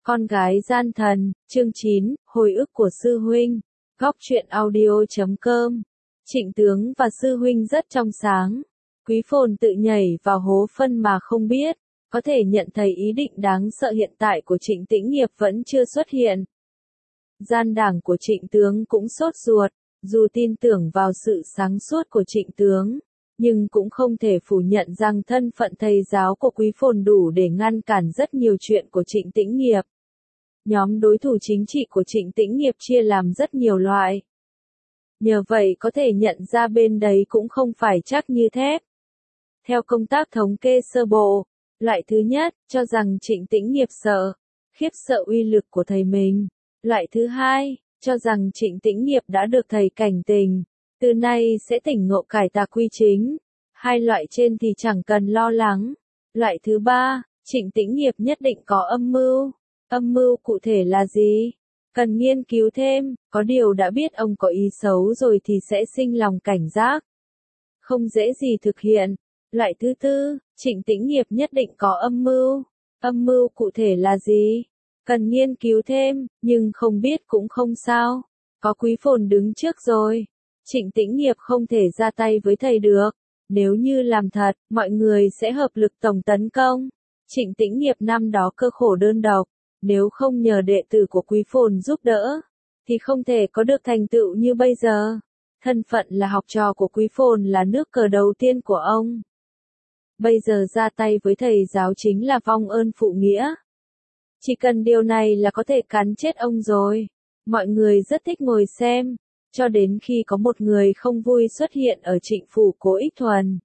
Con gái gian thần, chương 9, hồi ức của sư huynh. Góc truyện audio.com. Trịnh tướng và sư huynh rất trong sáng. Quý Phồn tự nhảy vào hố phân mà không biết, có thể nhận thấy ý định đáng sợ hiện tại của Trịnh Tĩnh Nghiệp vẫn chưa xuất hiện. Gian đảng của Trịnh tướng cũng sốt ruột, dù tin tưởng vào sự sáng suốt của Trịnh tướng, nhưng cũng không thể phủ nhận rằng thân phận thầy giáo của Quý Phồn đủ để ngăn cản rất nhiều chuyện của Trịnh Tĩnh Nghiệp. Nhóm đối thủ chính trị của Trịnh Tĩnh Nghiệp chia làm rất nhiều loại. Nhờ vậy có thể nhận ra bên đấy cũng không phải chắc như thép. Theo công tác thống kê sơ bộ, loại thứ nhất, cho rằng Trịnh Tĩnh Nghiệp khiếp sợ uy lực của thầy mình. Loại thứ hai, cho rằng Trịnh Tĩnh Nghiệp đã được thầy cảnh tình, từ nay sẽ tỉnh ngộ cải tà quy chính. Hai loại trên thì chẳng cần lo lắng. Loại thứ ba, Trịnh Tĩnh Nghiệp nhất định có âm mưu. Âm mưu cụ thể là gì? Cần nghiên cứu thêm, có điều đã biết ông có ý xấu rồi thì sẽ sinh lòng cảnh giác. Không dễ gì thực hiện. Loại thứ tư, Trịnh Tĩnh Nghiệp nhất định có âm mưu. Âm mưu cụ thể là gì? Cần nghiên cứu thêm, nhưng không biết cũng không sao. Có Quý Phồn đứng trước rồi. Trịnh Tĩnh Nghiệp không thể ra tay với thầy được. Nếu như làm thật, mọi người sẽ hợp lực tổng tấn công. Trịnh Tĩnh Nghiệp năm đó cơ khổ đơn độc. Nếu không nhờ đệ tử của Quý Phồn giúp đỡ, thì không thể có được thành tựu như bây giờ. Thân phận là học trò của Quý Phồn là nước cờ đầu tiên của ông. Bây giờ ra tay với thầy giáo chính là vong ơn phụ nghĩa. Chỉ cần điều này là có thể cắn chết ông rồi. Mọi người rất thích ngồi xem, cho đến khi có một người không vui xuất hiện ở Trịnh phủ Cố Ích Thuần.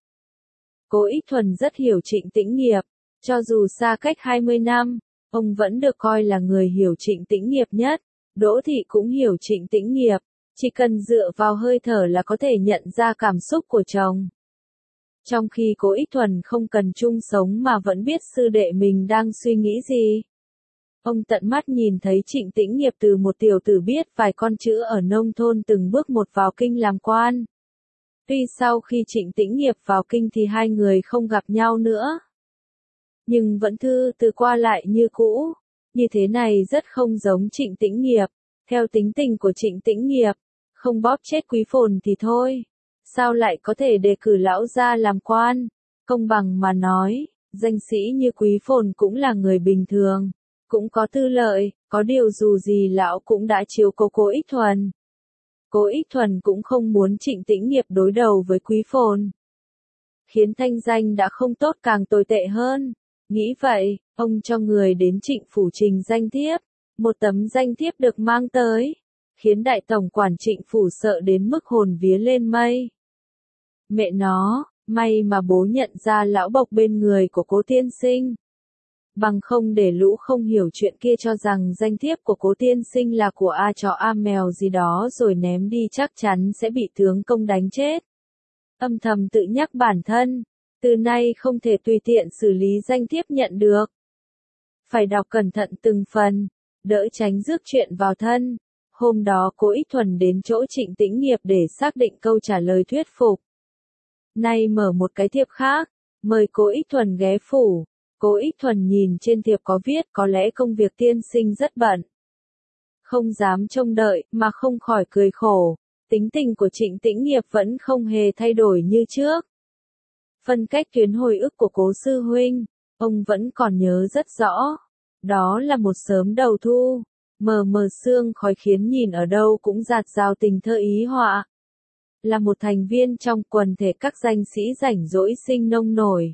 Cố Ích Thuần rất hiểu Trịnh Tĩnh Nghiệp, cho dù xa cách 20 năm. Ông vẫn được coi là người hiểu Trịnh Tĩnh Nghiệp nhất. Đỗ Thị cũng hiểu Trịnh Tĩnh Nghiệp, chỉ cần dựa vào hơi thở là có thể nhận ra cảm xúc của chồng. Trong khi Cố Ích Thuần không cần chung sống mà vẫn biết sư đệ mình đang suy nghĩ gì. Ông tận mắt nhìn thấy Trịnh Tĩnh Nghiệp từ một tiểu tử biết vài con chữ ở nông thôn từng bước một vào kinh làm quan. Tuy sau khi Trịnh Tĩnh Nghiệp vào kinh thì hai người không gặp nhau nữa, nhưng vẫn thư từ qua lại như cũ. Như thế này rất không giống Trịnh Tĩnh Nghiệp. Theo tính tình của Trịnh Tĩnh Nghiệp, không bóp chết Quý Phồn thì thôi. Sao lại có thể đề cử lão ra làm quan? Công bằng mà nói, danh sĩ như Quý Phồn cũng là người bình thường, cũng có tư lợi, có điều dù gì lão cũng đã chiếu cố Cố Ích Thuần. Cố Ích Thuần cũng không muốn Trịnh Tĩnh Nghiệp đối đầu với Quý Phồn, khiến thanh danh đã không tốt càng tồi tệ hơn. Nghĩ vậy, ông cho người đến Trịnh phủ trình danh thiếp. Một tấm danh thiếp được mang tới, khiến đại tổng quản Trịnh phủ sợ đến mức hồn vía lên mây. Mẹ nó, may mà bố nhận ra lão bộc bên người của Cố tiên sinh. Bằng không để lũ không hiểu chuyện kia cho rằng danh thiếp của Cố tiên sinh là của A chó A mèo gì đó rồi ném đi chắc chắn sẽ bị tướng công đánh chết. Âm thầm tự nhắc bản thân. Từ nay không thể tùy tiện xử lý danh thiếp nhận được. Phải đọc cẩn thận từng phần, đỡ tránh rước chuyện vào thân. Hôm đó Cố Ích Thuần đến chỗ Trịnh Tĩnh Nghiệp để xác định câu trả lời thuyết phục. Nay mở một cái thiệp khác, mời Cố Ích Thuần ghé phủ. Cố Ích Thuần nhìn trên thiệp có viết có lẽ công việc tiên sinh rất bận. Không dám trông đợi mà không khỏi cười khổ. Tính tình của Trịnh Tĩnh Nghiệp vẫn không hề thay đổi như trước. Phân cách tuyến hồi ức của Cố sư huynh, ông vẫn còn nhớ rất rõ. Đó là một sớm đầu thu, mờ mờ sương khói khiến nhìn ở đâu cũng dạt dào tình thơ ý họa. Là một thành viên trong quần thể các danh sĩ rảnh rỗi sinh nông nổi.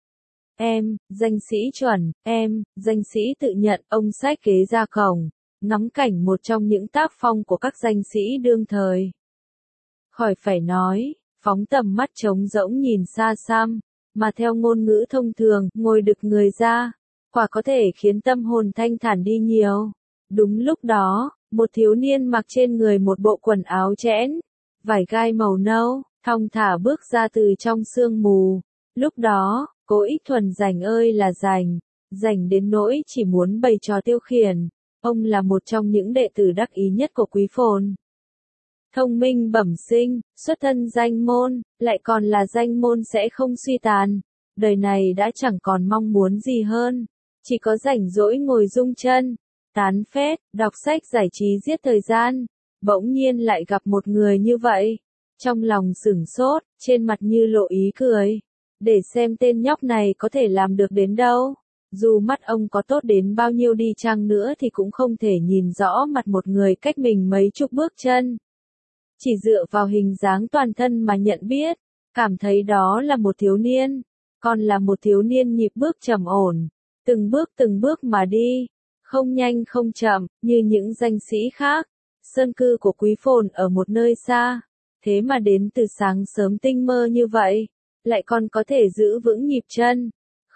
Em, danh sĩ chuẩn, em, danh sĩ tự nhận, ông xách ghế ra cổng, ngắm cảnh một trong những tác phong của các danh sĩ đương thời. Khỏi phải nói. Phóng tầm mắt trống rỗng nhìn xa xăm, mà theo ngôn ngữ thông thường, ngồi đực người ra, quả có thể khiến tâm hồn thanh thản đi nhiều. Đúng lúc đó, một thiếu niên mặc trên người một bộ quần áo chẽn, vải gai màu nâu, thong thả bước ra từ trong sương mù. Lúc đó, Cố Ích Thuần rảnh ơi là rảnh đến nỗi chỉ muốn bày trò tiêu khiển. Ông là một trong những đệ tử đắc ý nhất của Quý Phồn. Thông minh bẩm sinh, xuất thân danh môn, lại còn là danh môn sẽ không suy tàn. Đời này đã chẳng còn mong muốn gì hơn, chỉ có rảnh rỗi ngồi rung chân, tán phét, đọc sách giải trí giết thời gian, bỗng nhiên lại gặp một người như vậy. Trong lòng sửng sốt, trên mặt như lộ ý cười. Để xem tên nhóc này có thể làm được đến đâu. Dù mắt ông có tốt đến bao nhiêu đi chăng nữa thì cũng không thể nhìn rõ mặt một người cách mình mấy chục bước chân. Chỉ dựa vào hình dáng toàn thân mà nhận biết, cảm thấy đó là một thiếu niên, còn là một thiếu niên nhịp bước trầm ổn, từng bước mà đi, không nhanh không chậm, như những danh sĩ khác. Sơn cư của Quý Phồn ở một nơi xa, thế mà đến từ sáng sớm tinh mơ như vậy, lại còn có thể giữ vững nhịp chân.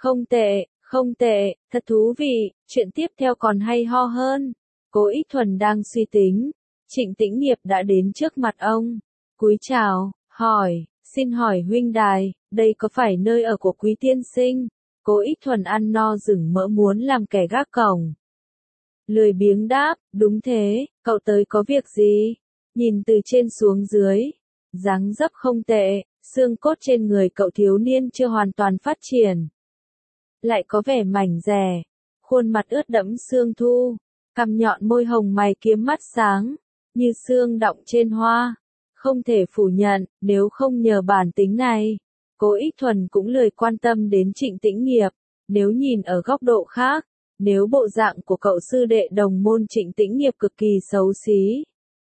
Không tệ, thật thú vị, chuyện tiếp theo còn hay ho hơn. Cố Ích Thuần đang suy tính, Trịnh Tĩnh Nghiệp đã đến trước mặt ông, cúi chào, xin hỏi huynh đài, đây có phải nơi ở của Quý tiên sinh? Cố Ích Thuần ăn no rừng mỡ muốn làm kẻ gác cổng. Lười biếng đáp, đúng thế, cậu tới có việc gì? Nhìn từ trên xuống dưới, dáng dấp không tệ, xương cốt trên người cậu thiếu niên chưa hoàn toàn phát triển. Lại có vẻ mảnh dẻ, khuôn mặt ướt đẫm sương thu, cằm nhọn môi hồng mày kiếm mắt sáng, như sương đọng trên hoa. Không thể phủ nhận, nếu không nhờ bản tính này, Cố Ích Thuần cũng lười quan tâm đến Trịnh Tĩnh Nghiệp. Nếu nhìn ở góc độ khác, nếu bộ dạng của cậu sư đệ đồng môn Trịnh Tĩnh Nghiệp cực kỳ xấu xí,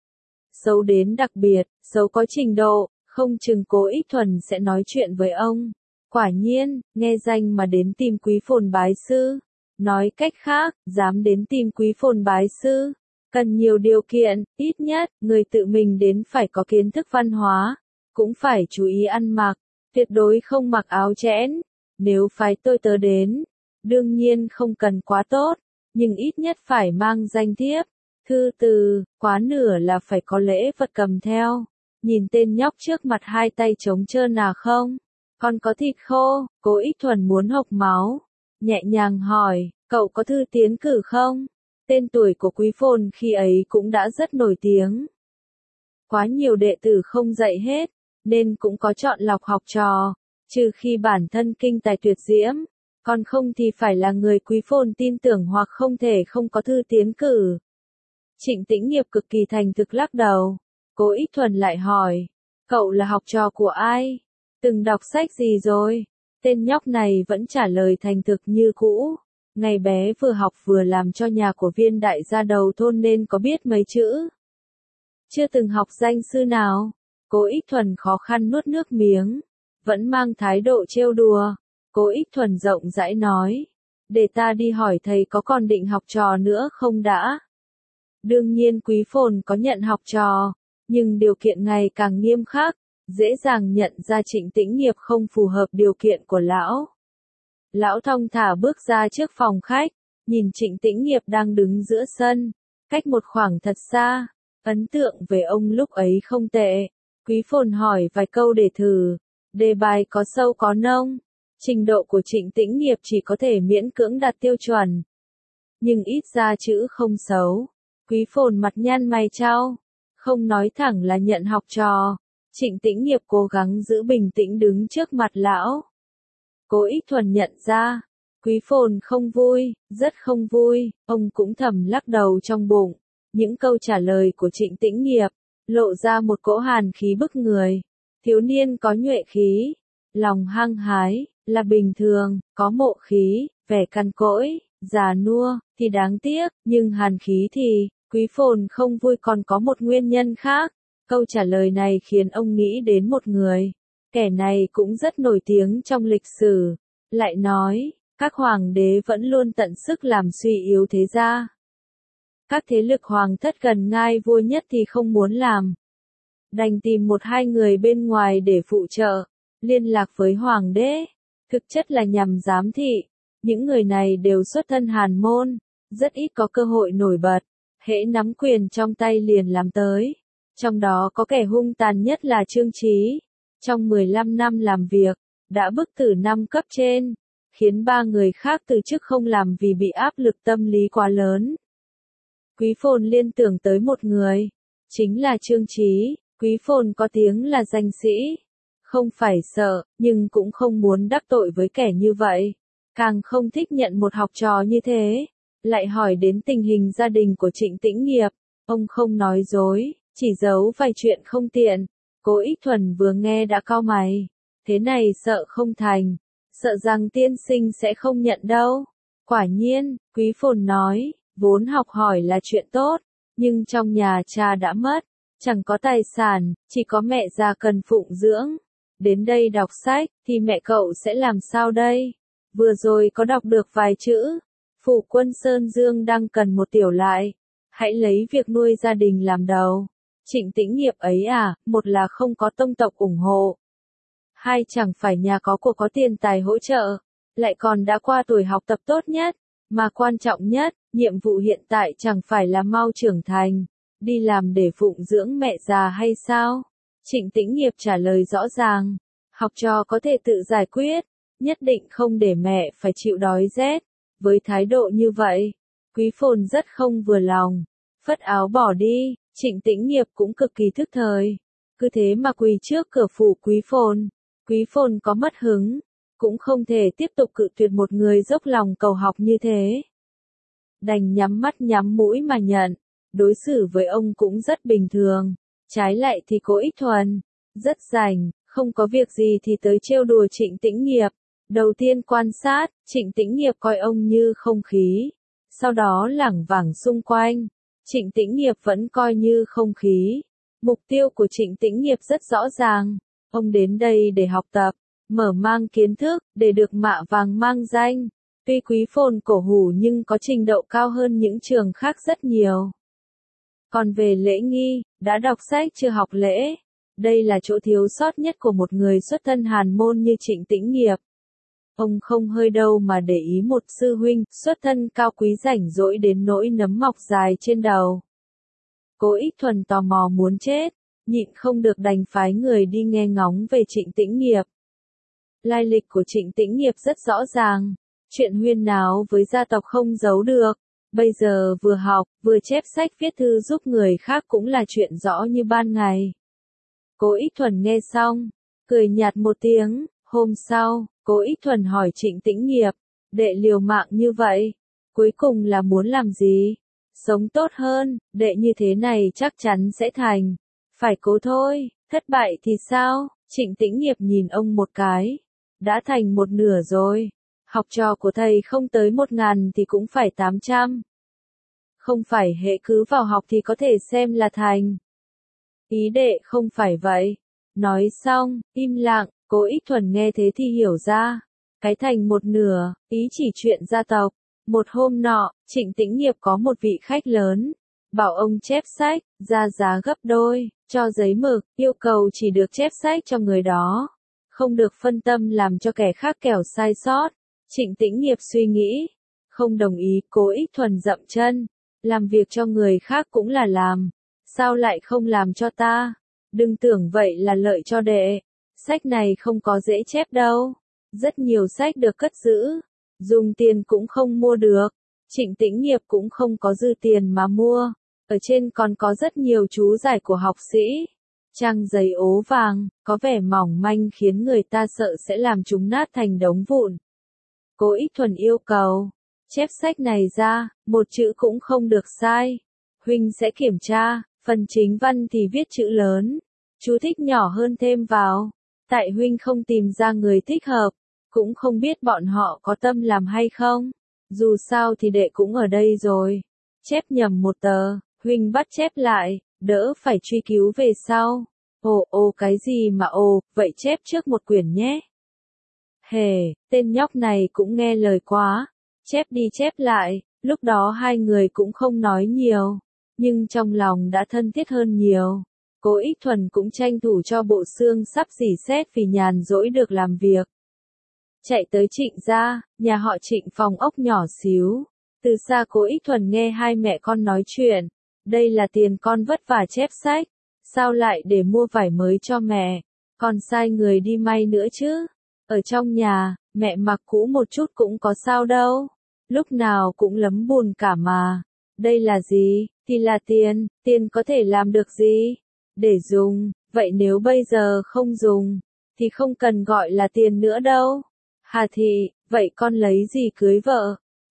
xấu đến đặc biệt, xấu có trình độ, không chừng Cố Ích Thuần sẽ nói chuyện với ông. Quả nhiên, nghe danh mà đến tìm Quý Phồn bái sư. Nói cách khác, dám đến tìm Quý Phồn bái sư, cần nhiều điều kiện, ít nhất, người tự mình đến phải có kiến thức văn hóa, cũng phải chú ý ăn mặc, tuyệt đối không mặc áo chẽn. Nếu phái tôi tớ đến, đương nhiên không cần quá tốt, nhưng ít nhất phải mang danh thiếp, thư từ, quá nửa là phải có lễ vật cầm theo. Nhìn tên nhóc trước mặt hai tay trống trơn à không? Còn có thịt khô, Cố Ích Thuần muốn hộc máu. Nhẹ nhàng hỏi, cậu có thư tiến cử không? Tên tuổi của Quý Phồn khi ấy cũng đã rất nổi tiếng. Quá nhiều đệ tử không dạy hết, nên cũng có chọn lọc học trò, trừ khi bản thân kinh tài tuyệt diễm, còn không thì phải là người Quý Phồn tin tưởng hoặc không thể không có thư tiến cử. Trịnh Tĩnh Nghiệp cực kỳ thành thực lắc đầu. Cố Ích Thuần lại hỏi, cậu là học trò của ai? Từng đọc sách gì rồi? Tên nhóc này vẫn trả lời thành thực như cũ. Ngày bé vừa học vừa làm cho nhà của viên đại gia đầu thôn nên có biết mấy chữ. Chưa từng học danh sư nào. Cố Ích Thuần khó khăn nuốt nước miếng, vẫn mang thái độ trêu đùa. Cố Ích Thuần rộng rãi nói, để ta đi hỏi thầy có còn định học trò nữa không đã. Đương nhiên Quý Phồn có nhận học trò, nhưng điều kiện ngày càng nghiêm khắc, dễ dàng nhận ra Trịnh Tĩnh Nghiệp không phù hợp điều kiện của lão. Lão thong thả bước ra trước phòng khách, nhìn Trịnh Tĩnh Nghiệp đang đứng giữa sân, cách một khoảng thật xa. Ấn tượng về ông lúc ấy không tệ. Quý Phồn hỏi vài câu để thử. Đề bài có sâu có nông. Trình độ của Trịnh Tĩnh Nghiệp chỉ có thể miễn cưỡng đạt tiêu chuẩn. Nhưng ít ra chữ không xấu. Quý Phồn mặt nhăn mày chau, không nói thẳng là nhận học trò. Trịnh Tĩnh Nghiệp cố gắng giữ bình tĩnh đứng trước mặt lão. Cố Ích Thuần nhận ra, Quý Phồn không vui, rất không vui, ông cũng thầm lắc đầu trong bụng. Những câu trả lời của Trịnh Tĩnh Nghiệp, lộ ra một cỗ hàn khí bức người. Thiếu niên có nhuệ khí, lòng hăng hái, là bình thường, có mộ khí, vẻ cằn cỗi, già nua, thì đáng tiếc, nhưng hàn khí thì, Quý Phồn không vui còn có một nguyên nhân khác. Câu trả lời này khiến ông nghĩ đến một người. Kẻ này cũng rất nổi tiếng trong lịch sử. Lại nói, các hoàng đế vẫn luôn tận sức làm suy yếu thế gia. Các thế lực hoàng thất gần ngai vua nhất thì không muốn làm. Đành tìm một hai người bên ngoài để phụ trợ, liên lạc với hoàng đế. Thực chất là nhằm giám thị. Những người này đều xuất thân hàn môn, rất ít có cơ hội nổi bật. Hễ nắm quyền trong tay liền làm tới. Trong đó có kẻ hung tàn nhất là Trương Chí. Trong 15 năm làm việc, đã bức tử 5 cấp trên, khiến 3 người khác từ chức không làm vì bị áp lực tâm lý quá lớn. Quý Phồn liên tưởng tới một người, chính là Trương Chí. Quý Phồn có tiếng là danh sĩ, không phải sợ, nhưng cũng không muốn đắc tội với kẻ như vậy, càng không thích nhận một học trò như thế. lại hỏi đến tình hình gia đình của Trịnh Tĩnh Nghiệp. Ông không nói dối, chỉ giấu vài chuyện không tiện. Cố Ích Thuần vừa nghe đã cau mày. Thế này sợ không thành, sợ rằng tiên sinh sẽ không nhận đâu. Quả nhiên, Quý Phồn nói, vốn học hỏi là chuyện tốt, nhưng trong nhà cha đã mất, chẳng có tài sản, chỉ có mẹ già cần phụng dưỡng. Đến đây đọc sách, thì mẹ cậu sẽ làm sao đây? Vừa rồi có đọc được vài chữ. Phụ quân Sơn Dương đang cần một tiểu lại. Hãy lấy việc nuôi gia đình làm đầu. Trịnh Tĩnh Nghiệp ấy à, một là không có tông tộc ủng hộ. Hai chẳng phải nhà có của có tiền tài hỗ trợ. Lại còn đã qua tuổi học tập tốt nhất. Mà quan trọng nhất, nhiệm vụ hiện tại chẳng phải là mau trưởng thành. Đi làm để phụng dưỡng mẹ già hay sao? Trịnh Tĩnh Nghiệp trả lời rõ ràng. Học trò có thể tự giải quyết. Nhất định không để mẹ phải chịu đói rét. Với thái độ như vậy, Quý Phồn rất không vừa lòng. Phất áo bỏ đi, Trịnh Tĩnh Nghiệp cũng cực kỳ thức thời. Cứ thế mà quỳ trước cửa phủ Quý Phồn. Quý Phồn có mất hứng, cũng không thể tiếp tục cự tuyệt một người dốc lòng cầu học như thế. Đành nhắm mắt nhắm mũi mà nhận. Đối xử với ông cũng rất bình thường. Trái lại thì Cố Ích Thuần, rất rảnh, không có việc gì thì tới trêu đùa Trịnh Tĩnh Nghiệp. Đầu tiên quan sát, Trịnh Tĩnh Nghiệp coi ông như không khí. Sau đó lảng vảng xung quanh. Trịnh Tĩnh Nghiệp vẫn coi như không khí. Mục tiêu của Trịnh Tĩnh Nghiệp rất rõ ràng. Ông đến đây để học tập, mở mang kiến thức, để được mạ vàng mang danh. Tuy Quý Phồn cổ hủ nhưng có trình độ cao hơn những trường khác rất nhiều. Còn về lễ nghi, đã đọc sách chưa học lễ. Đây là chỗ thiếu sót nhất của một người xuất thân hàn môn như Trịnh Tĩnh Nghiệp. Ông không hơi đâu mà để ý một sư huynh, xuất thân cao quý rảnh rỗi đến nỗi nấm mọc dài trên đầu. Cố Ích Thuần tò mò muốn chết, nhịn không được đành phái người đi nghe ngóng về Trịnh Tĩnh Nghiệp. Lai lịch của Trịnh Tĩnh Nghiệp rất rõ ràng, chuyện huyên náo với gia tộc không giấu được. Bây giờ vừa học, vừa chép sách viết thư giúp người khác cũng là chuyện rõ như ban ngày. Cố Ích Thuần nghe xong, cười nhạt một tiếng. Hôm sau, Cố Ích Thuần hỏi Trịnh Tĩnh Nghiệp, đệ liều mạng như vậy, cuối cùng là muốn làm gì? Sống tốt hơn, đệ như thế này chắc chắn sẽ thành. Phải cố thôi, thất bại thì sao? Trịnh Tĩnh Nghiệp nhìn ông một cái. Đã thành một nửa rồi. Học trò của thầy không tới 1.000 thì cũng phải 800. Không phải hệ cứ vào học thì có thể xem là thành. Ý đệ không phải vậy. Nói xong, im lặng. Cố Ích Thuần nghe thế thì hiểu ra. Cái thành một nửa, ý chỉ chuyện gia tộc. Một hôm nọ, Trịnh Tĩnh Nghiệp có một vị khách lớn. Bảo ông chép sách, ra giá gấp đôi, cho giấy mực, yêu cầu chỉ được chép sách cho người đó. Không được phân tâm làm cho kẻ khác kẻo sai sót. Trịnh Tĩnh Nghiệp suy nghĩ. Không đồng ý, Cố Ích Thuần dậm chân. Làm việc cho người khác cũng là làm. Sao lại không làm cho ta? Đừng tưởng vậy là lợi cho đệ. Sách này không có dễ chép đâu. Rất nhiều sách được cất giữ. Dùng tiền cũng không mua được. Trịnh Tĩnh Nghiệp cũng không có dư tiền mà mua. Ở trên còn có rất nhiều chú giải của học sĩ. Trang giấy ố vàng, có vẻ mỏng manh khiến người ta sợ sẽ làm chúng nát thành đống vụn. Cố Ích Thuần yêu cầu. Chép sách này ra, một chữ cũng không được sai. Huynh sẽ kiểm tra, phần chính văn thì viết chữ lớn. Chú thích nhỏ hơn thêm vào. Tại huynh không tìm ra người thích hợp, cũng không biết bọn họ có tâm làm hay không. Dù sao thì đệ cũng ở đây rồi. Chép nhầm một tờ, huynh bắt chép lại, đỡ phải truy cứu về sau. Ồ cái gì mà vậy chép trước một quyển nhé. Hề, tên nhóc này cũng nghe lời quá. Chép đi chép lại, lúc đó hai người cũng không nói nhiều. Nhưng trong lòng đã thân thiết hơn nhiều. Cố Ích Thuần cũng tranh thủ cho bộ xương sắp rỉ sét vì nhàn rỗi được làm việc. Chạy tới Trịnh gia, nhà họ Trịnh phòng ốc nhỏ xíu. Từ xa Cố Ích Thuần nghe hai mẹ con nói chuyện. Đây là tiền con vất vả chép sách. Sao lại để mua vải mới cho mẹ? Còn sai người đi may nữa chứ. Ở trong nhà, mẹ mặc cũ một chút cũng có sao đâu. Lúc nào cũng lấm bùn cả mà. Đây là gì? Thì là tiền. Tiền có thể làm được gì? Để dùng. Vậy nếu bây giờ không dùng, thì không cần gọi là tiền nữa đâu. Hà thị, vậy con lấy gì cưới vợ?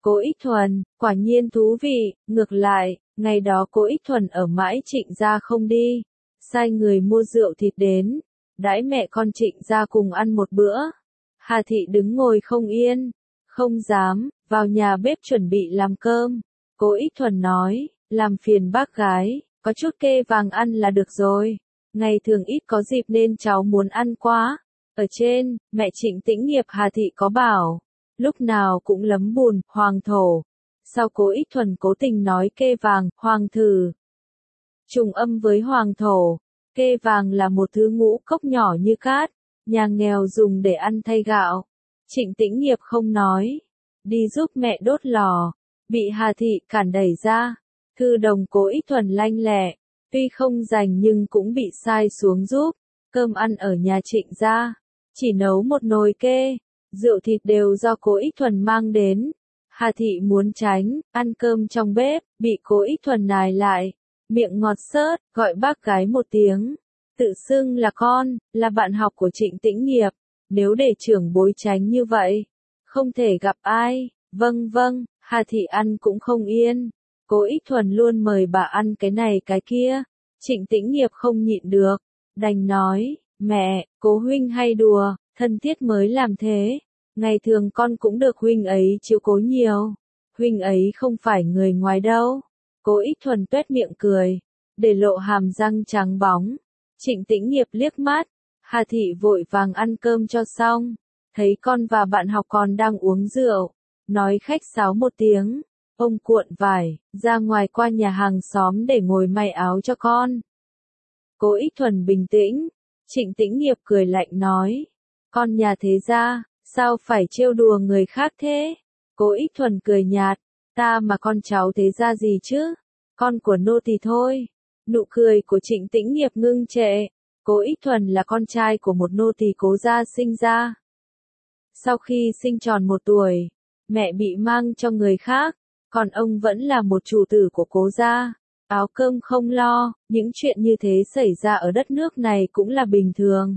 Cố Ích Thuần, quả nhiên thú vị, ngược lại, ngày đó Cố Ích Thuần ở mãi Trịnh gia không đi, sai người mua rượu thịt đến, đãi mẹ con Trịnh gia cùng ăn một bữa. Hà Thị đứng ngồi không yên, không dám, vào nhà bếp chuẩn bị làm cơm. Cố Ích Thuần nói, làm phiền bác gái, có chút kê vàng ăn là được rồi. Ngày thường ít có dịp nên cháu muốn ăn quá. Ở trên, mẹ Trịnh Tĩnh Nghiệp Hà Thị có bảo, lúc nào cũng lấm bùn, hoàng thổ. Sau Cố Ích Thuần cố tình nói kê vàng, hoàng thử. Trùng âm với hoàng thổ, kê vàng là một thứ ngũ cốc nhỏ như cát, nhà nghèo dùng để ăn thay gạo. Trịnh Tĩnh Nghiệp không nói, đi giúp mẹ đốt lò, bị Hà Thị cản đẩy ra. Thư đồng Cố Ích Thuần lanh lẹ, tuy không rành nhưng cũng bị sai xuống giúp. Cơm ăn ở nhà Trịnh gia, chỉ nấu một nồi kê, rượu thịt đều do Cố Ích Thuần mang đến. Hà Thị muốn tránh, ăn cơm trong bếp, bị Cố Ích Thuần nài lại, miệng ngọt xớt, gọi bác gái một tiếng. Tự xưng là con, là bạn học của Trịnh Tĩnh Nghiệp, nếu để trưởng bối tránh như vậy, không thể gặp ai. Vâng vâng, Hà Thị ăn cũng không yên. Cố Ích Thuần luôn mời bà ăn cái này cái kia. Trịnh Tĩnh Nghiệp không nhịn được, đành nói, mẹ, Cố huynh hay đùa, thân thiết mới làm thế. Ngày thường con cũng được huynh ấy chiếu cố nhiều. Huynh ấy không phải người ngoài đâu. Cố Ích Thuần tuét miệng cười, để lộ hàm răng trắng bóng. Trịnh Tĩnh Nghiệp liếc mắt, Hà Thị vội vàng ăn cơm cho xong. Thấy con và bạn học còn đang uống rượu, nói khách sáo một tiếng. Ông cuộn vải, ra ngoài qua nhà hàng xóm để ngồi may áo cho con. Cố Ích Thuần bình tĩnh, Trịnh Tĩnh Nghiệp cười lạnh nói, con nhà thế gia, sao phải trêu đùa người khác thế? Cố Ích Thuần cười nhạt, ta mà con cháu thế gia gì chứ? Con của nô tỳ thôi. Nụ cười của Trịnh Tĩnh Nghiệp ngưng trệ. Cố Ích Thuần là con trai của một nô tỳ Cố gia sinh ra. Sau khi sinh tròn 1 tuổi, mẹ bị mang cho người khác, còn ông vẫn là một chủ tử của Cố gia. Áo cơm không lo, những chuyện như thế xảy ra ở đất nước này cũng là bình thường.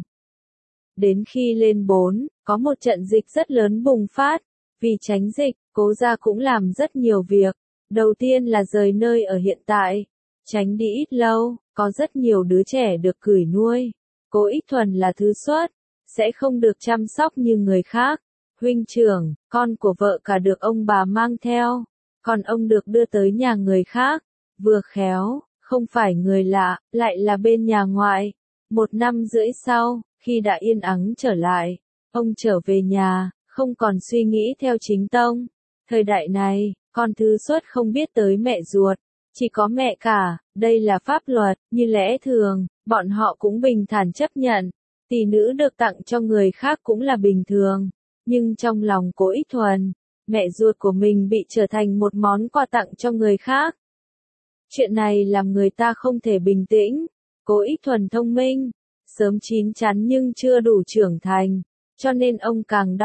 Đến khi lên 4, có một trận dịch rất lớn bùng phát. Vì tránh dịch, Cố gia cũng làm rất nhiều việc. Đầu tiên là rời nơi ở hiện tại, tránh đi ít lâu, có rất nhiều đứa trẻ được gửi nuôi. Cố Ích Thuần là thứ xuất, sẽ không được chăm sóc như người khác. Huynh trưởng, con của vợ cả được ông bà mang theo, còn ông được đưa tới nhà người khác. Vừa khéo, không phải người lạ, lại là bên nhà ngoại. 1 năm rưỡi sau, khi đã yên ắng trở lại, ông trở về nhà, không còn suy nghĩ theo chính tông. Thời đại này, con thứ xuất không biết tới mẹ ruột, chỉ có mẹ cả, đây là pháp luật, như lẽ thường, bọn họ cũng bình thản chấp nhận. Tỷ nữ được tặng cho người khác cũng là bình thường, nhưng trong lòng Cố Ích Thuần, mẹ ruột của mình bị trở thành một món quà tặng cho người khác. Chuyện này làm người ta không thể bình tĩnh. Cố Ích Thuần thông minh, sớm chín chắn nhưng chưa đủ trưởng thành, cho nên ông càng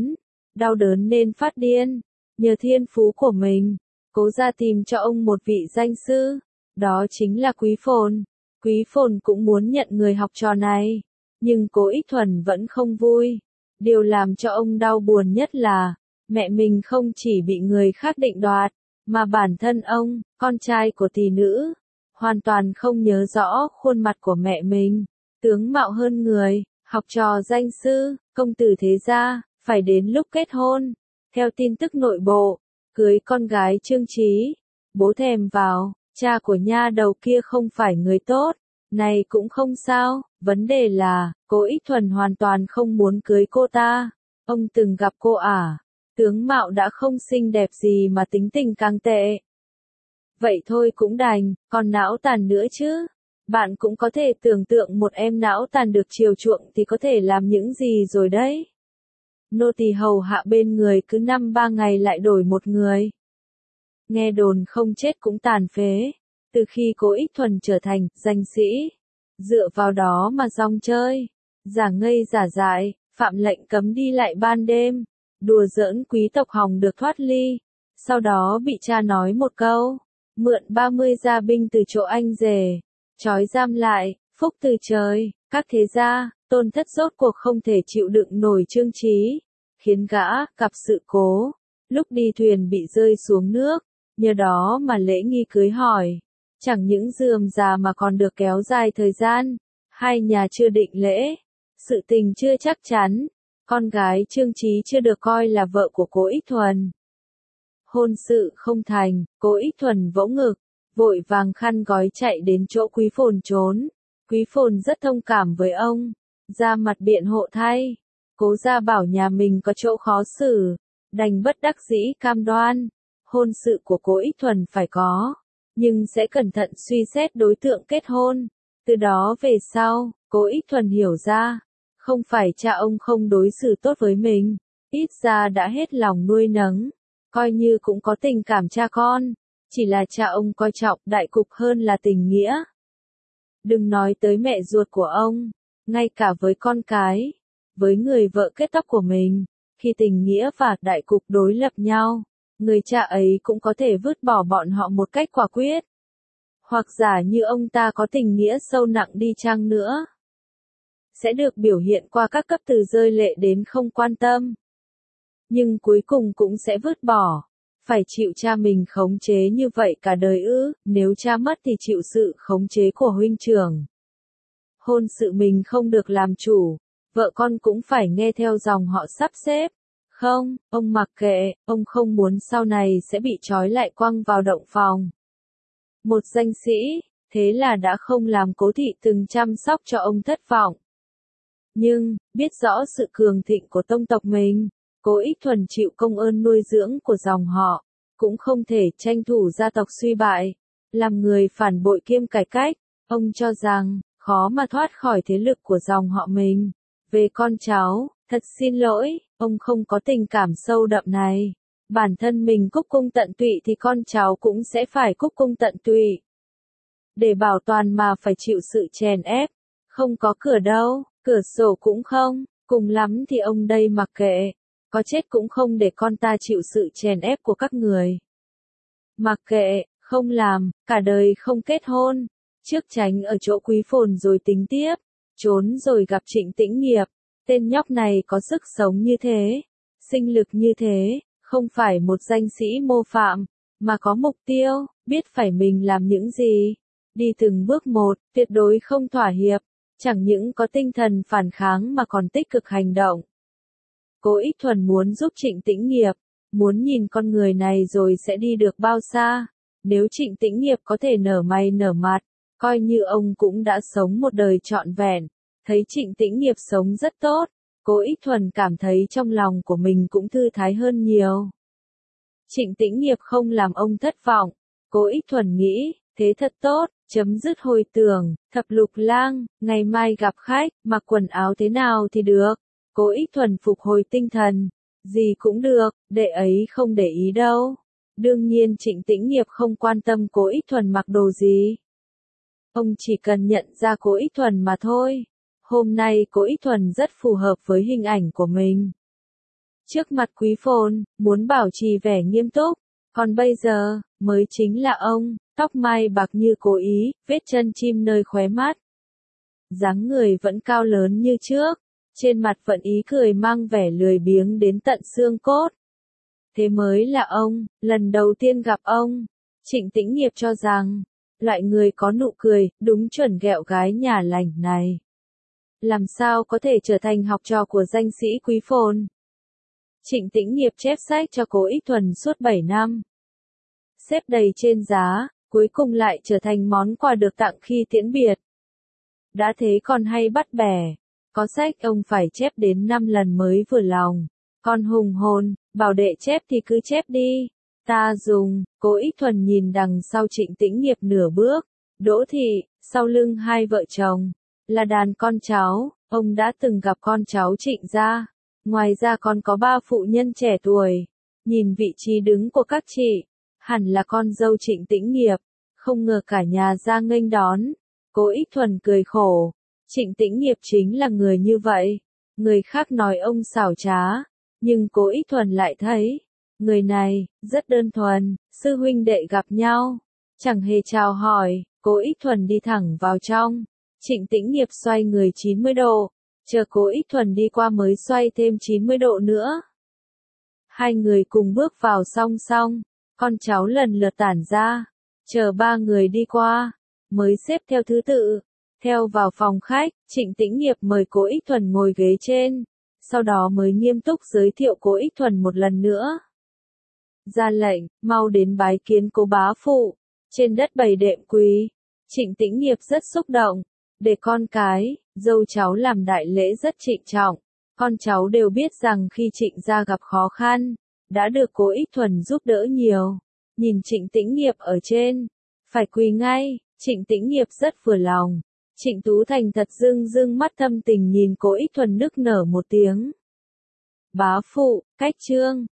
đau đớn nên phát điên. Nhờ thiên phú của mình, Cố gia tìm cho ông một vị danh sư, đó chính là Quý Phồn. Quý Phồn cũng muốn nhận người học trò này, nhưng Cố Ích Thuần vẫn không vui. Điều làm cho ông đau buồn nhất là, mẹ mình không chỉ bị người khác định đoạt, mà bản thân ông, con trai của tỷ nữ, hoàn toàn không nhớ rõ khuôn mặt của mẹ mình. Tướng mạo hơn người, học trò danh sư, công tử thế gia, phải đến lúc kết hôn. Theo tin tức nội bộ, cưới con gái Trương Trí, bố thèm vào, cha của nha đầu kia không phải người tốt. Này cũng không sao, vấn đề là, Cố Ích Thuần hoàn toàn không muốn cưới cô ta. Ông từng gặp cô à? Tướng mạo đã không xinh đẹp gì mà tính tình càng tệ. Vậy thôi cũng đành, còn não tàn nữa chứ. Bạn cũng có thể tưởng tượng một em não tàn được chiều chuộng thì có thể làm những gì rồi đấy. Nô tỳ hầu hạ bên người cứ 5-3 ngày lại đổi một người. Nghe đồn không chết cũng tàn phế. Từ khi Cố Ích Thuần trở thành danh sĩ, dựa vào đó mà rong chơi, giả ngây giả dại, phạm lệnh cấm đi lại ban đêm, đùa giỡn quý tộc hòng được thoát ly. Sau đó bị cha nói một câu, mượn 30 gia binh từ chỗ anh rể, trói giam lại, phúc từ trời, các thế gia, tôn thất rốt cuộc không thể chịu đựng nổi Trương Trí, khiến gã gặp sự cố, Lúc đi thuyền bị rơi xuống nước, nhờ đó mà lễ nghi cưới hỏi. Chẳng những rườm rà mà còn được kéo dài thời gian. Hai nhà chưa định lễ. Sự tình chưa chắc chắn. Con gái Trương Chí chưa được coi là vợ của Cố Ích Thuần. Hôn sự không thành, Cố Ích Thuần vỗ ngực, vội vàng khăn gói chạy đến chỗ Quý Phồn trốn. Quý Phồn rất thông cảm với ông, ra mặt biện hộ thay. Cố gia bảo nhà mình có chỗ khó xử, đành bất đắc dĩ cam đoan. Hôn sự của Cố Ích Thuần phải có, nhưng sẽ cẩn thận suy xét đối tượng kết hôn. Từ đó về sau, Cố Ích Thuần hiểu ra, không phải cha ông không đối xử tốt với mình, ít ra đã hết lòng nuôi nấng, coi như cũng có tình cảm cha con, chỉ là cha ông coi trọng đại cục hơn là tình nghĩa. Đừng nói tới mẹ ruột của ông, ngay cả với con cái, với người vợ kết tóc của mình, khi tình nghĩa và đại cục đối lập nhau, người cha ấy cũng có thể vứt bỏ bọn họ một cách quả quyết. Hoặc giả như ông ta có tình nghĩa sâu nặng đi chăng nữa, sẽ được biểu hiện qua các cấp từ rơi lệ đến không quan tâm. Nhưng cuối cùng cũng sẽ vứt bỏ. Phải chịu cha mình khống chế như vậy cả đời ư, nếu cha mất thì chịu sự khống chế của huynh trưởng. Hôn sự mình không được làm chủ, vợ con cũng phải nghe theo dòng họ sắp xếp. Không, ông mặc kệ, ông không muốn sau này sẽ bị trói lại quăng vào động phòng. Một danh sĩ, thế là đã không làm Cố thị từng chăm sóc cho ông thất vọng. Nhưng, biết rõ sự cường thịnh của tông tộc mình, Cố Ích Thuần chịu công ơn nuôi dưỡng của dòng họ, cũng không thể tranh thủ gia tộc suy bại, làm người phản bội kiêm cải cách. Ông cho rằng, khó mà thoát khỏi thế lực của dòng họ mình. Về con cháu, thật xin lỗi, ông không có tình cảm sâu đậm này. Bản thân mình cúc cung tận tụy thì con cháu cũng sẽ phải cúc cung tận tụy. Để bảo toàn mà phải chịu sự chèn ép, không có cửa đâu, cửa sổ cũng không, cùng lắm thì ông đây mặc kệ, có chết cũng không để con ta chịu sự chèn ép của các người. Mặc kệ, không làm, cả đời không kết hôn, trước tránh ở chỗ Quý Phồn rồi tính tiếp, trốn rồi gặp Trịnh Tĩnh Nghiệp, tên nhóc này có sức sống như thế, sinh lực như thế, không phải một danh sĩ mô phạm, mà có mục tiêu, biết phải mình làm những gì, đi từng bước một, tuyệt đối không thỏa hiệp, chẳng những có tinh thần phản kháng mà còn tích cực hành động. Cố Ích Thuần muốn giúp Trịnh Tĩnh Nghiệp, muốn nhìn con người này rồi sẽ đi được bao xa. Nếu Trịnh Tĩnh Nghiệp có thể nở mày nở mặt, coi như ông cũng đã sống một đời trọn vẹn. Thấy Trịnh Tĩnh Nghiệp sống rất tốt, Cố Ích Thuần cảm thấy trong lòng của mình cũng thư thái hơn nhiều. Trịnh Tĩnh Nghiệp không làm ông thất vọng, Cố Ích Thuần nghĩ, thế thật tốt, chấm dứt hồi tưởng, Thập Lục Lang, ngày mai gặp khách, mặc quần áo thế nào thì được. Cố Ích Thuần phục hồi tinh thần, gì cũng được, đệ ấy không để ý đâu. Đương nhiên Trịnh Tĩnh Nghiệp không quan tâm Cố Ích Thuần mặc đồ gì. Ông chỉ cần nhận ra Cố Ích Thuần mà thôi. Hôm nay Cố Ích Thuần rất phù hợp với hình ảnh của mình. Trước mặt Quý Phồn, muốn bảo trì vẻ nghiêm túc, còn bây giờ, mới chính là ông, tóc mai bạc như cố ý, vết chân chim nơi khóe mắt. Dáng người vẫn cao lớn như trước, trên mặt vẫn ý cười mang vẻ lười biếng đến tận xương cốt. Thế mới là ông, lần đầu tiên gặp ông, Trịnh Tĩnh Nghiệp cho rằng, loại người có nụ cười, đúng chuẩn ghẹo gái nhà lành này. Làm sao có thể trở thành học trò của danh sĩ Quý Phồn? Trịnh Tĩnh Nghiệp chép sách cho Cố Ích Thuần suốt 7 năm. Xếp đầy trên giá, cuối cùng lại trở thành món quà được tặng khi tiễn biệt. Đã thế còn hay bắt bẻ, có sách ông phải chép đến 5 lần mới vừa lòng. Con hùng hồn, bảo đệ chép thì cứ chép đi. Ta dùng, Cố Ích Thuần nhìn đằng sau Trịnh Tĩnh Nghiệp nửa bước. Đỗ thị, sau lưng hai vợ chồng, là đàn con cháu, ông đã từng gặp con cháu Trịnh gia. Ngoài ra còn có 3 phụ nhân trẻ tuổi. Nhìn vị trí đứng của các chị, hẳn là con dâu Trịnh Tĩnh Nghiệp. Không ngờ cả nhà ra nghênh đón. Cố Ích Thuần cười khổ. Trịnh Tĩnh Nghiệp chính là người như vậy. Người khác nói ông xảo trá, nhưng Cố Ích Thuần lại thấy, người này, rất đơn thuần, sư huynh đệ gặp nhau. Chẳng hề chào hỏi, Cố Ích Thuần đi thẳng vào trong. Trịnh Tĩnh Nghiệp xoay người 90 độ, chờ Cố Ích Thuần đi qua mới xoay thêm 90 độ nữa. Hai người cùng bước vào song song, con cháu lần lượt tản ra, chờ ba người đi qua, mới xếp theo thứ tự. Theo vào phòng khách, Trịnh Tĩnh Nghiệp mời Cố Ích Thuần ngồi ghế trên, sau đó mới nghiêm túc giới thiệu Cố Ích Thuần một lần nữa. Ra lệnh, mau đến bái kiến Cố bá phụ, trên đất bày đệm quý. Trịnh Tĩnh Nghiệp rất xúc động, để con cái, dâu cháu làm đại lễ rất trịnh trọng. Con cháu đều biết rằng khi Trịnh gia gặp khó khăn, đã được Cố Ích Thuần giúp đỡ nhiều. Nhìn Trịnh Tĩnh Nghiệp ở trên, phải quỳ ngay, Trịnh Tĩnh Nghiệp rất vừa lòng. Trịnh Tú Thành thật dưng mắt thâm tình nhìn Cố Ích Thuần nức nở một tiếng. Bá phụ, cách trương,